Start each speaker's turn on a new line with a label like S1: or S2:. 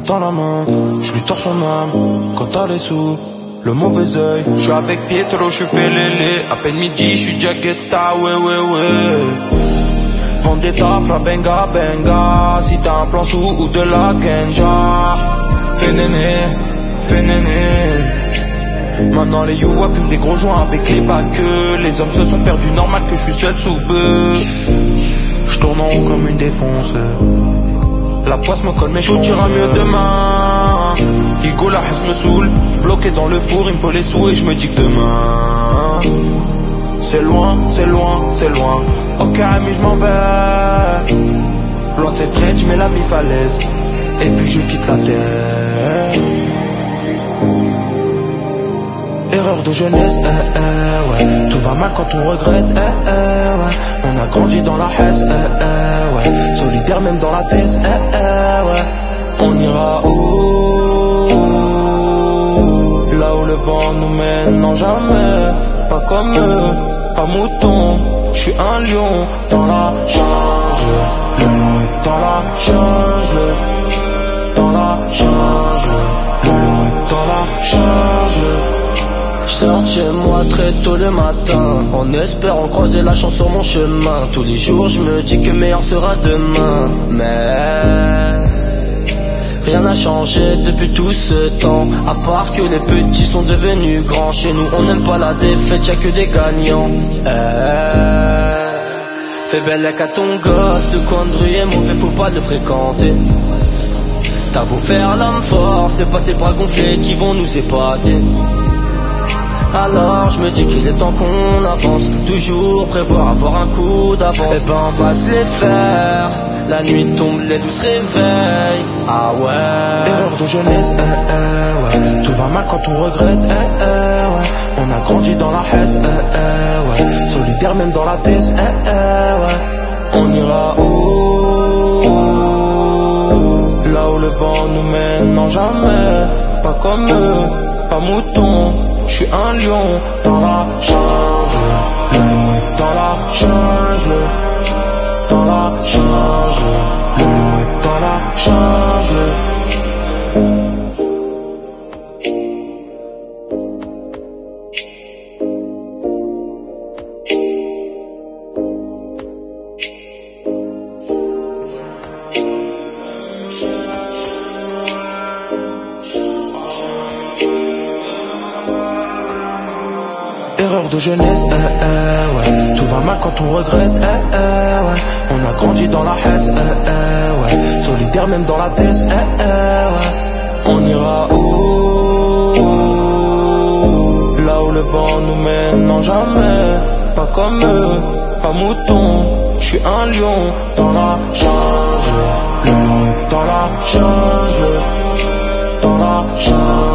S1: dans la main, je lui tords son âme. Quand t'as les sous, le mauvais oeil. Je suis avec Pietro, je suis fait lélé. À peine midi, je suis jacketta, ouais. Vendetta, fra benga, benga. Si t'as un plan sous ou de la genja, fais néné. Maintenant les youvois fument des gros joints avec les bacs. Les hommes se sont perdus, normal que je suis seul sous peu. Je tourne en rond comme une défonce. La poisse me colle mais je diras mieux demain. Higo la haisse me saoule. Bloqué dans le four, il me faut les sous et je me dis que demain c'est loin. Ok ami je m'en vais. Loin de cette traite, je mets la mi-falaise. Et puis je quitte la terre. Erreur de jeunesse, ouais. Tout va mal quand on regrette, ouais. On a grandi dans la haisse, ouais. Solidaire même dans la thèse, ouais. On ira où? Là où le vent nous mène, non jamais. Pas comme eux, pas mouton. J'suis un lion dans la jungle. Le lion est dans la jungle. Dans la jungle. Le lion est dans la jungle.
S2: J'sors chez moi très tôt le matin, en espérant croiser la chance sur mon chemin. Tous les jours je me dis que meilleur sera demain. Mais rien n'a changé depuis tout ce temps, à part que les petits sont devenus grands. Chez nous on n'aime pas la défaite, y'a que des gagnants. Fais belle à ton gosse, le coin de rue est mauvais, faut pas le fréquenter. T'as beau faire l'homme fort, c'est pas tes bras gonflés qui vont nous épater. Alors je me dis qu'il est temps qu'on avance, toujours prévoir avoir un coup d'avance. Eh ben on va se les faire, la nuit tombe, les loups se réveillent. Ah ouais.
S1: Erreur de jeunesse, ouais. Tout va mal quand on regrette, ouais. On a grandi dans la haisse, ouais. Solidaire même dans la thèse, ouais. On ira où? Là où le vent nous mène, non jamais. Pas comme eux, pas mouton. J'suis un lion dans la jungle. Le lion est dans la jungle. Dans la jungle. Le lion est dans la jungle. Erreur de jeunesse, ouais. Tout va mal quand on regrette, ouais. On a grandi dans la haisse, ouais. Solidaire même dans la thèse, ouais. On ira où? Là où le vent nous mène, non jamais. Pas comme eux, pas mouton. J'suis un lion dans la jungle. Le lion est dans la jungle. Dans la jungle.